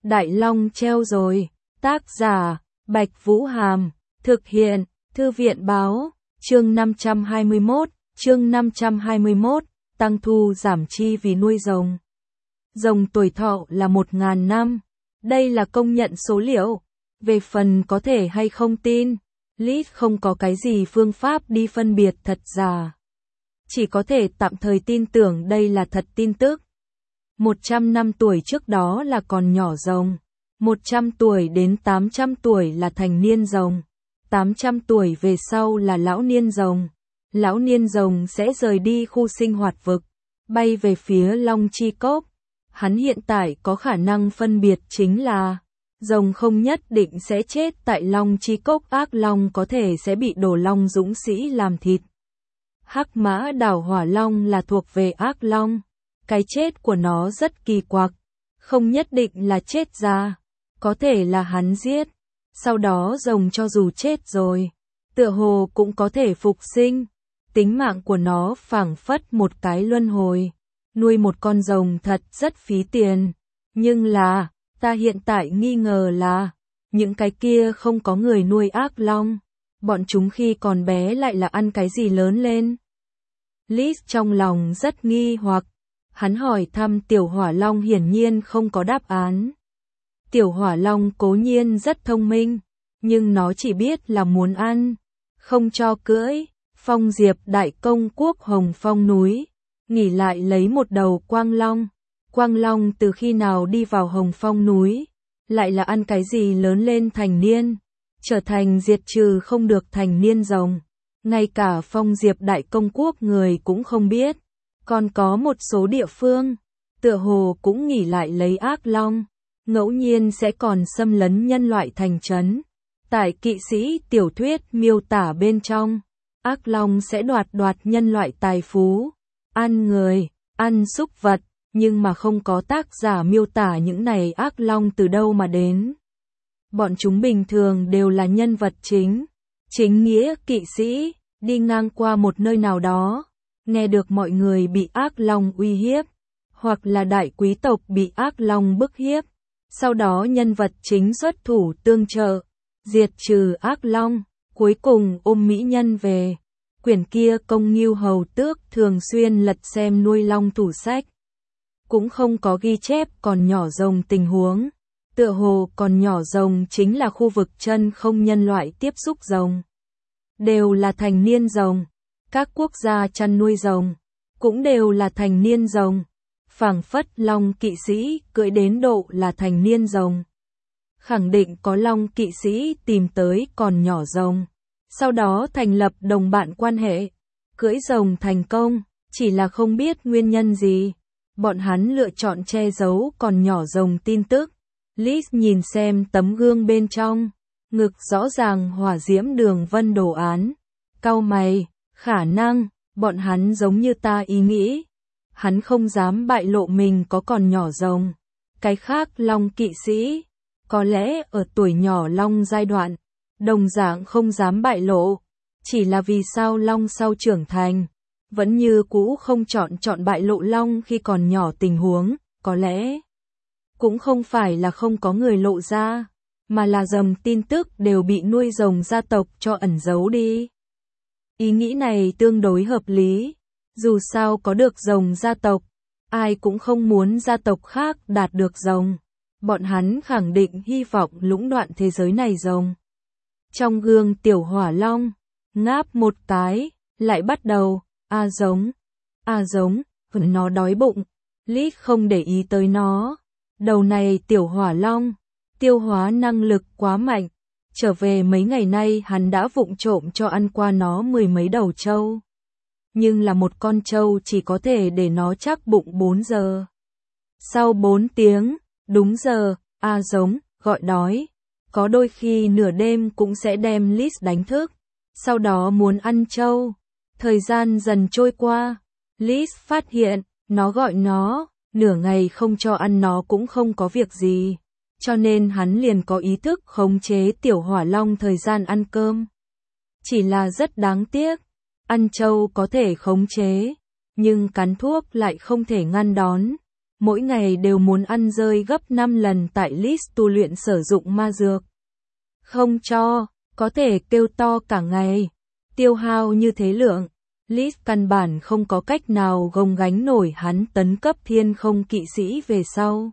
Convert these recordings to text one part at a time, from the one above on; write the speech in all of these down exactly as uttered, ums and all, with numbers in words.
Đại Long treo rồi. Tác giả, Bạch Vũ Hàm. Thực hiện, Thư viện Báo. Chương năm trăm hai mươi mốt, chương năm trăm hai mươi mốt, tăng thu giảm chi vì nuôi rồng. Rồng tuổi thọ là một nghìn năm. Đây là công nhận số liệu. Về phần có thể hay không tin, Lít không có cái gì phương pháp đi phân biệt thật giả. Chỉ có thể tạm thời tin tưởng đây là thật tin tức. một trăm năm tuổi trước đó là còn nhỏ rồng. một trăm tuổi đến tám trăm tuổi là thành niên rồng. tám trăm tuổi về sau là lão niên rồng. Lão niên rồng sẽ rời đi khu sinh hoạt vực, bay về phía Long Chi Cốc. Hắn hiện tại có khả năng phân biệt chính là rồng không nhất định sẽ chết tại Long Chi Cốc, ác long có thể sẽ bị Đồ Long dũng sĩ làm thịt. Hắc Mã Đảo Hỏa Long là thuộc về ác long. Cái chết của nó rất kỳ quặc, không nhất định là chết ra, có thể là hắn giết. Sau đó rồng cho dù chết rồi, tựa hồ cũng có thể phục sinh. Tính mạng của nó phảng phất một cái luân hồi. Nuôi một con rồng thật rất phí tiền. Nhưng là, ta hiện tại nghi ngờ là, những cái kia không có người nuôi ác long. Bọn chúng khi còn bé lại là ăn cái gì lớn lên? Liz trong lòng rất nghi hoặc. Hắn hỏi thăm Tiểu Hỏa Long, hiển nhiên không có đáp án. Tiểu Hỏa Long cố nhiên rất thông minh, nhưng nó chỉ biết là muốn ăn, không cho cưỡi. Phong Diệp Đại Công Quốc Hồng Phong núi, nghỉ lại lấy một đầu Quang Long. Quang Long từ khi nào đi vào Hồng Phong núi, lại là ăn cái gì lớn lên thành niên, trở thành diệt trừ không được thành niên rồng. Ngay cả Phong Diệp Đại Công Quốc người cũng không biết. Còn có một số địa phương, tựa hồ cũng nghỉ lại lấy ác long, ngẫu nhiên sẽ còn xâm lấn nhân loại thành trấn. Tại kỵ sĩ tiểu thuyết miêu tả bên trong, ác long sẽ đoạt đoạt nhân loại tài phú, ăn người, ăn súc vật, nhưng mà không có tác giả miêu tả những này ác long từ đâu mà đến. Bọn chúng bình thường đều là nhân vật chính, chính nghĩa kỵ sĩ, đi ngang qua một nơi nào đó, nghe được mọi người bị ác long uy hiếp, hoặc là đại quý tộc bị ác long bức hiếp. Sau đó nhân vật chính xuất thủ tương trợ, diệt trừ ác long, cuối cùng ôm mỹ nhân về. Quyển kia Công Ngưu Hầu Tước thường xuyên lật xem nuôi long tủ sách. Cũng không có ghi chép còn nhỏ rồng tình huống. Tựa hồ còn nhỏ rồng chính là khu vực chân không nhân loại tiếp xúc rồng. Đều là thành niên rồng. Các quốc gia chăn nuôi rồng cũng đều là thành niên rồng. Phảng phất long kỵ sĩ cưỡi đến độ là thành niên rồng. Khẳng định có long kỵ sĩ tìm tới còn nhỏ rồng, sau đó thành lập đồng bạn quan hệ, cưỡi rồng thành công, chỉ là không biết nguyên nhân gì. Bọn hắn lựa chọn che giấu còn nhỏ rồng tin tức. Liz nhìn xem tấm gương bên trong, ngực rõ ràng hỏa diễm đường vân đồ án, cau mày. Khả năng, bọn hắn giống như ta ý nghĩ. Hắn không dám bại lộ mình có còn nhỏ rồng. Cái khác long kỵ sĩ, có lẽ ở tuổi nhỏ long giai đoạn, đồng dạng không dám bại lộ. Chỉ là vì sao long sau trưởng thành, vẫn như cũ không chọn chọn bại lộ long khi còn nhỏ tình huống, có lẽ cũng không phải là không có người lộ ra, mà là dầm tin tức đều bị nuôi rồng gia tộc cho ẩn giấu đi. Ý nghĩ này tương đối hợp lý, dù sao có được rồng gia tộc, ai cũng không muốn gia tộc khác đạt được rồng. Bọn hắn khẳng định hy vọng lũng đoạn thế giới này rồng. Trong gương Tiểu Hỏa Long, ngáp một cái, lại bắt đầu, a giống, a giống, nó đói bụng. Lít không để ý tới nó. Đầu này Tiểu Hỏa Long, tiêu hóa năng lực quá mạnh. Trở về mấy ngày nay hắn đã vụng trộm cho ăn qua nó mười mấy đầu trâu. Nhưng là một con trâu chỉ có thể để nó chắc bụng bốn giờ. Sau bốn tiếng, đúng giờ, a giống, gọi đói. Có đôi khi nửa đêm cũng sẽ đem Liz đánh thức. Sau đó muốn ăn trâu. Thời gian dần trôi qua. Liz phát hiện, nó gọi nó, nửa ngày không cho ăn nó cũng không có việc gì. Cho nên hắn liền có ý thức khống chế Tiểu Hỏa Long thời gian ăn cơm. Chỉ là rất đáng tiếc, ăn trâu có thể khống chế, nhưng cắn thuốc lại không thể ngăn đón. mỗi ngày đều muốn ăn rơi gấp năm lần tại list tu luyện sử dụng ma dược. Không cho, có thể kêu to cả ngày. Tiêu hao như thế lượng, List căn bản không có cách nào gồng gánh nổi hắn tấn cấp thiên không kỵ sĩ về sau.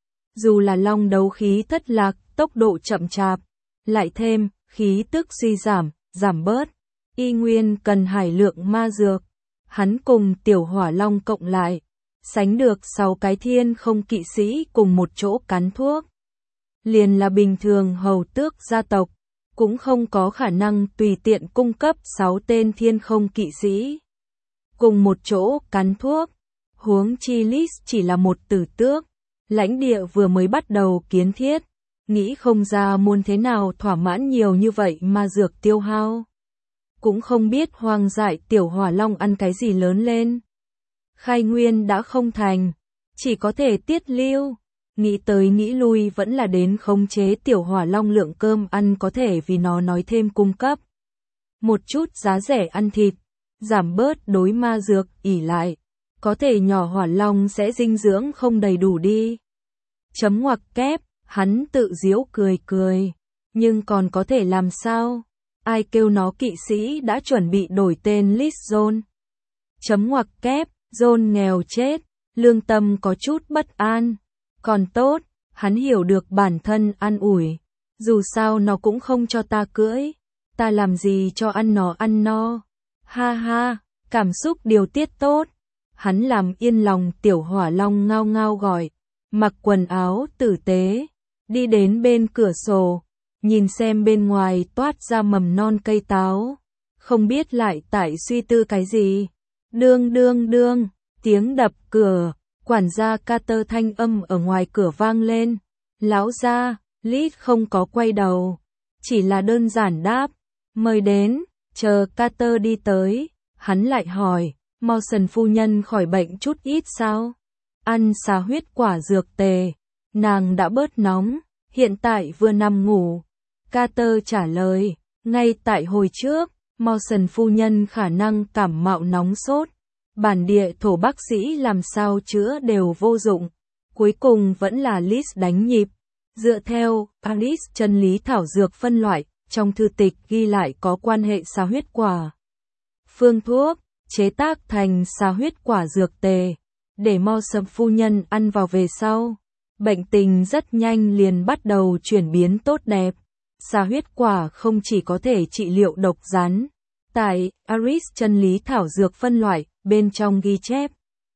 Dù là long đấu khí thất lạc, tốc độ chậm chạp, lại thêm, khí tức suy giảm, giảm bớt, y nguyên cần hải lượng ma dược. Hắn cùng tiểu hỏa long cộng lại, sánh được sáu cái thiên không kỵ sĩ cùng một chỗ cắn thuốc. Liền là bình thường hầu tước gia tộc, cũng không có khả năng tùy tiện cung cấp sáu tên thiên không kỵ sĩ cùng một chỗ cắn thuốc. Huống chi List chỉ là một tử tước, lãnh địa vừa mới bắt đầu kiến thiết, nghĩ không ra muốn thế nào thỏa mãn nhiều như vậy mà dược tiêu hao. Cũng không biết hoang dại tiểu hỏa long ăn cái gì lớn lên. Khai nguyên đã không thành, chỉ có thể tiết lưu. Nghĩ tới nghĩ lui vẫn là đến khống chế tiểu hỏa long lượng cơm ăn có thể vì nó nói thêm cung cấp. Một chút giá rẻ ăn thịt, giảm bớt đối ma dược ỉ lại. Có thể nhỏ hỏa long sẽ dinh dưỡng không đầy đủ đi. Chấm ngoặc kép, hắn tự giễu cười cười. Nhưng còn có thể làm sao? Ai kêu nó kỵ sĩ đã chuẩn bị đổi tên List Zone. Chấm ngoặc kép, Zone nghèo chết, lương tâm có chút bất an. Còn tốt, hắn hiểu được bản thân an ủi. Dù sao nó cũng không cho ta cưỡi. Ta làm gì cho ăn nó ăn no. Ha ha, cảm xúc điều tiết tốt. Hắn làm yên lòng tiểu hỏa long ngao ngao gọi. Mặc quần áo tử tế. Đi đến bên cửa sổ. Nhìn xem bên ngoài toát ra mầm non cây táo. Không biết lại tại suy tư cái gì. Đương đương đương, tiếng đập cửa. Quản gia Carter thanh âm ở ngoài cửa vang lên. Lão gia, List không có quay đầu. Chỉ là đơn giản đáp. Mời đến, chờ Carter đi tới. Hắn lại hỏi, Mawson phu nhân khỏi bệnh chút ít sao? Ăn xà huyết quả dược tề. Nàng đã bớt nóng, hiện tại vừa nằm ngủ. Carter trả lời, ngay tại hồi trước, Mawson phu nhân khả năng cảm mạo nóng sốt. Bản địa thổ bác sĩ làm sao chữa đều vô dụng. Cuối cùng vẫn là List đánh nhịp. Dựa theo Paris chân lý thảo dược phân loại, trong thư tịch ghi lại có quan hệ xà huyết quả. Phương thuốc, chế tác thành xà huyết quả dược tề, để Mawson phu nhân ăn vào về sau. Bệnh tình rất nhanh liền bắt đầu chuyển biến tốt đẹp. Xà huyết quả không chỉ có thể trị liệu độc rắn. Tại Paris chân lý thảo dược phân loại, bên trong ghi chép.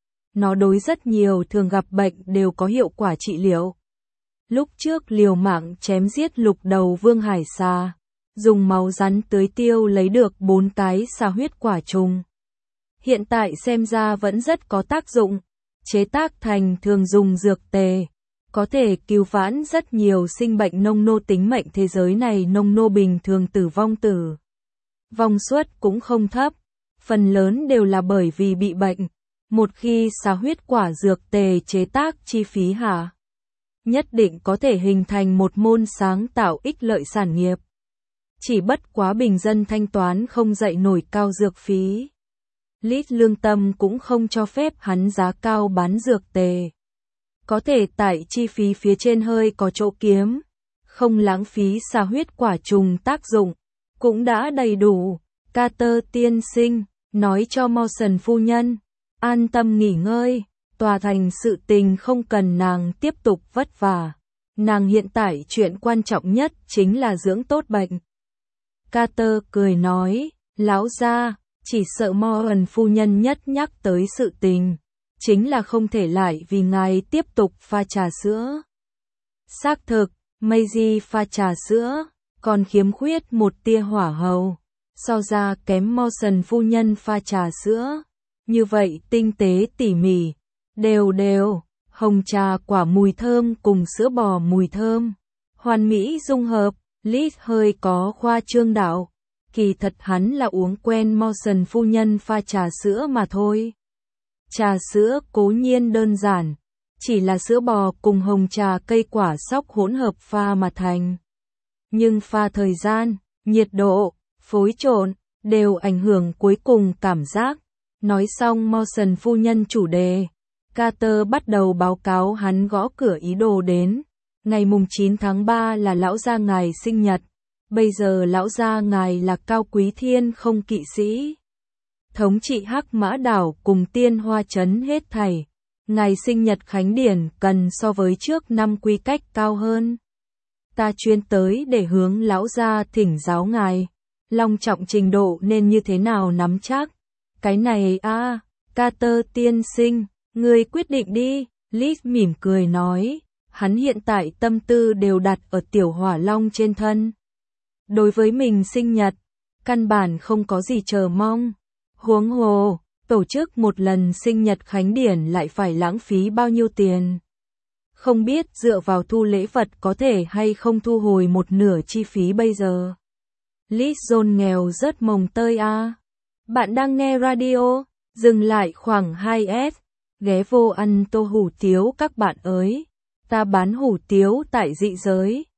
Nó đối rất nhiều thường gặp bệnh đều có hiệu quả trị liệu. Lúc trước liều mạng chém giết lục đầu vương hải xà, dùng máu rắn tưới tiêu lấy được bốn cái xà huyết quả trùng. Hiện tại xem ra vẫn rất có tác dụng, chế tác thành thường dùng dược tề, có thể cứu vãn rất nhiều sinh bệnh nông nô tính mệnh thế giới này nông nô bình thường tử vong tử. Vong suất cũng không thấp, phần lớn đều là bởi vì bị bệnh. Một khi xà huyết quả dược tề chế tác chi phí hạ, nhất định có thể hình thành một môn sáng tạo ích lợi sản nghiệp. Chỉ bất quá bình dân thanh toán không dậy nổi cao dược phí. List lương tâm cũng không cho phép hắn giá cao bán dược tề. Có thể tại chi phí phía trên hơi có chỗ kiếm, không lãng phí xà huyết quả trùng tác dụng, cũng đã đầy đủ. Carter tiên sinh, nói cho Mawson phu nhân, an tâm nghỉ ngơi, tòa thành sự tình không cần nàng tiếp tục vất vả. Nàng hiện tại chuyện quan trọng nhất chính là dưỡng tốt bệnh. Carter cười nói, lão gia, chỉ sợ Mawson phu nhân nhất nhắc tới sự tình, chính là không thể lại vì ngài tiếp tục pha trà sữa. Xác thực, Maisie pha trà sữa, còn khiếm khuyết một tia hỏa hầu, so ra kém Mawson phu nhân pha trà sữa. Như vậy tinh tế tỉ mỉ, đều đều, hồng trà quả mùi thơm cùng sữa bò mùi thơm, hoàn mỹ dung hợp. List hơi có khoa trương đạo, kỳ thật hắn là uống quen Mawson phu nhân pha trà sữa mà thôi. Trà sữa cố nhiên đơn giản, chỉ là sữa bò cùng hồng trà cây quả sóc hỗn hợp pha mà thành. Nhưng pha thời gian, nhiệt độ, phối trộn, đều ảnh hưởng cuối cùng cảm giác. Nói xong Mawson phu nhân chủ đề, Carter bắt đầu báo cáo hắn gõ cửa ý đồ đến. Ngày mùng chín tháng ba là lão gia ngài sinh nhật. Bây giờ lão gia ngài là cao quý thiên không kỵ sĩ. Thống trị Hắc Mã Đảo cùng Tiên Hoa Trấn hết thảy. Ngày sinh nhật khánh điển cần so với trước năm quy cách cao hơn. Ta chuyên tới để hướng lão gia thỉnh giáo ngài. Long trọng trình độ nên như thế nào nắm chắc. Cái này a à, Carter tiên sinh, ngươi quyết định đi. Liz mỉm cười nói. Hắn hiện tại tâm tư đều đặt ở tiểu hỏa long trên thân. Đối với mình sinh nhật, căn bản không có gì chờ mong. Huống hồ, tổ chức một lần sinh nhật khánh điển lại phải lãng phí bao nhiêu tiền. Không biết dựa vào thu lễ vật có thể hay không thu hồi một nửa chi phí bây giờ. Liz John nghèo rất mồng tơi a. À. Bạn đang nghe radio, dừng lại khoảng hai S, ghé vô ăn tô hủ tiếu các bạn ơi. Ta bán hủ tiếu tại dị giới.